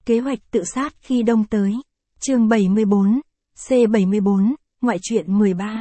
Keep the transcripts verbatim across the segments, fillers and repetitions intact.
Kế hoạch tự sát khi đông tới. Chương bảy mươi bốn, C bảy mươi bốn, ngoại truyện mười ba.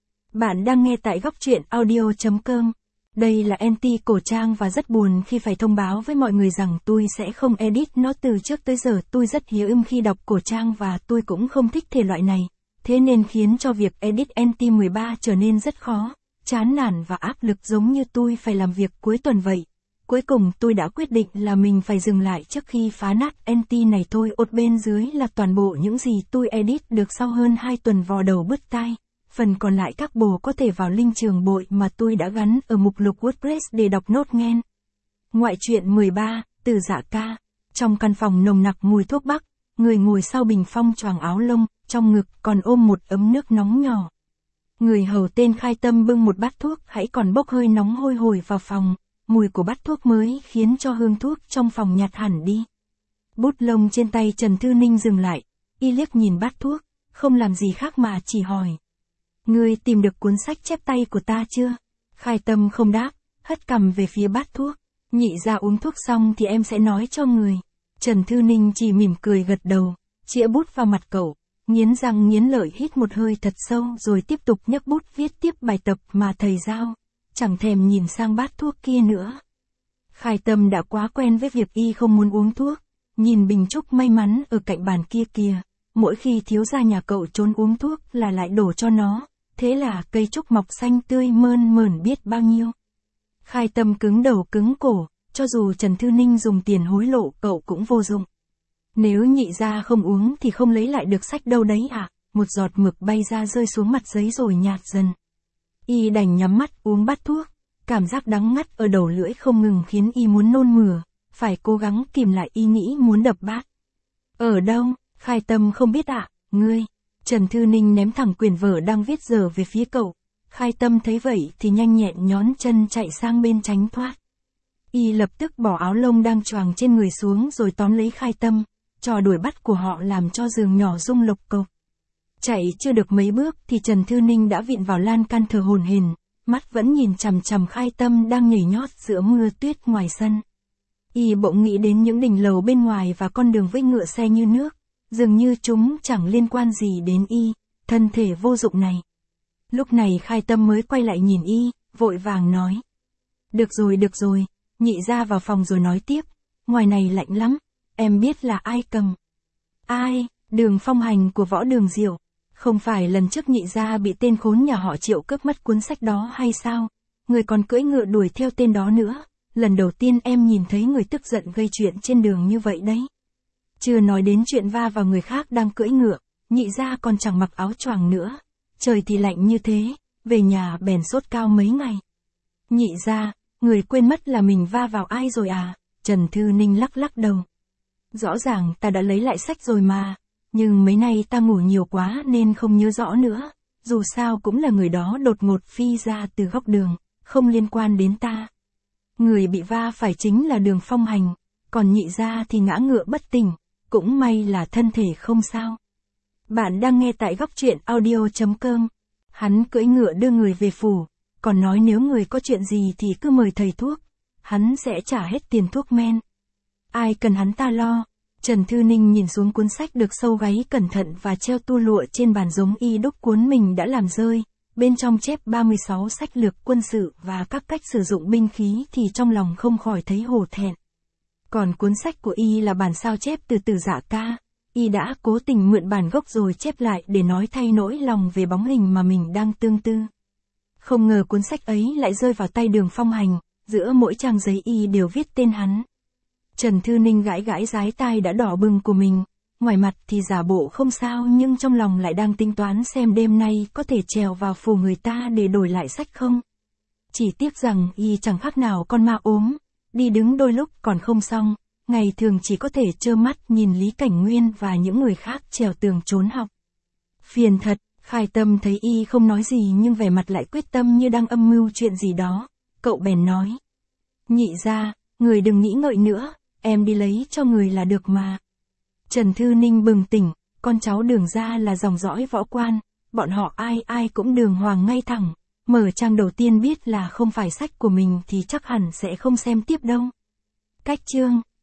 Bạn đang nghe tại góc truyện audio chấm com. Đây là en tê cổ trang và rất buồn khi phải thông báo với mọi người rằng tôi sẽ không edit nó. Từ trước tới giờ tôi rất hiếu ưng khi đọc cổ trang và tôi cũng không thích thể loại này. Thế nên khiến cho việc edit en tê mười ba trở nên rất khó, chán nản và áp lực giống như tôi phải làm việc cuối tuần vậy. Cuối cùng tôi đã quyết định là mình phải dừng lại trước khi phá nát en tê này thôi. Ốt bên dưới là toàn bộ những gì tôi edit được sau hơn hai tuần vò đầu bứt tai. Phần còn lại các bồ có thể vào link trường bội mà tôi đã gắn ở mục lục WordPress để đọc nốt nghe. Ngoại truyện mười ba, Từ Dạ Ca. Trong căn phòng nồng nặc mùi thuốc bắc, người ngồi sau bình phong choàng áo lông, trong ngực còn ôm một ấm nước nóng nhỏ. Người hầu tên Khai Tâm bưng một bát thuốc hãy còn bốc hơi nóng hôi hổi vào phòng. Mùi của bát thuốc mới khiến cho hương thuốc trong phòng nhạt hẳn đi. Bút lông trên tay Trần Thư Ninh dừng lại, y liếc nhìn bát thuốc, không làm gì khác mà chỉ hỏi. Ngươi tìm được cuốn sách chép tay của ta chưa? Khai Tâm không đáp, hất cằm về phía bát thuốc. Nhị ra uống thuốc xong thì em sẽ nói cho người. Trần Thư Ninh chỉ mỉm cười gật đầu, chĩa bút vào mặt cậu, nghiến răng nghiến lợi hít một hơi thật sâu rồi tiếp tục nhấc bút viết tiếp bài tập mà thầy giao. Chẳng thèm nhìn sang bát thuốc kia nữa. Khai Tâm đã quá quen với việc y không muốn uống thuốc. Nhìn bình trúc may mắn ở cạnh bàn kia kìa. Mỗi khi thiếu gia nhà cậu trốn uống thuốc là lại đổ cho nó. Thế là cây trúc mọc xanh tươi mơn mởn biết bao nhiêu. Khai Tâm cứng đầu cứng cổ. Cho dù Trần Thư Ninh dùng tiền hối lộ cậu cũng vô dụng. Nếu nhị gia không uống thì không lấy lại được sách đâu đấy à. Một giọt mực bay ra rơi xuống mặt giấy rồi nhạt dần. Y đành nhắm mắt uống bát thuốc, cảm giác đắng ngắt ở đầu lưỡi không ngừng khiến y muốn nôn mửa, phải cố gắng kìm lại ý nghĩ muốn đập bát. Ở đâu? Khai Tâm không biết ạ, à? Ngươi. Trần Thư Ninh ném thẳng quyển vở đang viết dở về phía cậu. Khai Tâm thấy vậy thì nhanh nhẹn nhón chân chạy sang bên tránh thoát. Y lập tức bỏ áo lông đang choàng trên người xuống rồi tóm lấy Khai Tâm, trò đuổi bắt của họ làm cho giường nhỏ rung lộc cộc. Chạy chưa được mấy bước thì Trần Thư Ninh đã vịn vào lan can thở hổn hển, mắt vẫn nhìn chằm chằm Khai Tâm đang nhảy nhót giữa mưa tuyết ngoài sân. Y bỗng nghĩ đến những đỉnh lầu bên ngoài và con đường với ngựa xe như nước, dường như chúng chẳng liên quan gì đến y, thân thể vô dụng này. Lúc này Khai Tâm mới quay lại nhìn y, vội vàng nói. Được rồi được rồi, nhị ra vào phòng rồi nói tiếp, ngoài này lạnh lắm, em biết là ai cầm. Ai? Đường Phong Hành của Võ Đường Diệu. Không phải lần trước nhị gia bị tên khốn nhà họ Triệu cướp mất cuốn sách đó hay sao? Người còn cưỡi ngựa đuổi theo tên đó nữa. Lần đầu tiên em nhìn thấy người tức giận gây chuyện trên đường như vậy đấy. Chưa nói đến chuyện va vào người khác đang cưỡi ngựa, nhị gia còn chẳng mặc áo choàng nữa. Trời thì lạnh như thế, về nhà bèn sốt cao mấy ngày. Nhị gia, người quên mất là mình va vào ai rồi à? Trần Thư Ninh lắc lắc đầu. Rõ ràng ta đã lấy lại sách rồi mà. Nhưng mấy nay ta ngủ nhiều quá nên không nhớ rõ nữa, dù sao cũng là người đó đột ngột phi ra từ góc đường, không liên quan đến ta. Người bị va phải chính là Đường Phong Hành, còn nhị gia thì ngã ngựa bất tỉnh, cũng may là thân thể không sao. Bạn đang nghe tại góc truyện audio chấm com. Hắn cưỡi ngựa đưa người về phủ, còn nói nếu người có chuyện gì thì cứ mời thầy thuốc, hắn sẽ trả hết tiền thuốc men. Ai cần hắn ta lo. Trần Thư Ninh nhìn xuống cuốn sách được sâu gáy cẩn thận và treo tua lụa trên bàn giống y đúc cuốn mình đã làm rơi, bên trong chép ba mươi sáu sách lược quân sự và các cách sử dụng binh khí thì trong lòng không khỏi thấy hổ thẹn. Còn cuốn sách của y là bản sao chép từ Từ Dạ Ca, y đã cố tình mượn bản gốc rồi chép lại để nói thay nỗi lòng về bóng hình mà mình đang tương tư. Không ngờ cuốn sách ấy lại rơi vào tay Đường Phong Hành, giữa mỗi trang giấy y đều viết tên hắn. Trần Thư Ninh gãi gãi dái tai đã đỏ bừng của mình, ngoài mặt thì giả bộ không sao nhưng trong lòng lại đang tính toán xem đêm nay có thể trèo vào phủ người ta để đổi lại sách không. Chỉ tiếc rằng y chẳng khác nào con ma ốm, đi đứng đôi lúc còn không xong, ngày thường chỉ có thể trơ mắt nhìn Lý Cảnh Nguyên và những người khác trèo tường trốn học. Phiền thật, Khai Tâm thấy y không nói gì nhưng vẻ mặt lại quyết tâm như đang âm mưu chuyện gì đó, cậu bèn nói. Nhị ra, người đừng nghĩ ngợi nữa. Em đi lấy cho người là được mà. Trần Thư Ninh bừng tỉnh, con cháu Đường gia là dòng dõi võ quan, bọn họ ai ai cũng đường hoàng ngay thẳng, mở trang đầu tiên biết là không phải sách của mình thì chắc hẳn sẽ không xem tiếp đâu. Cách chương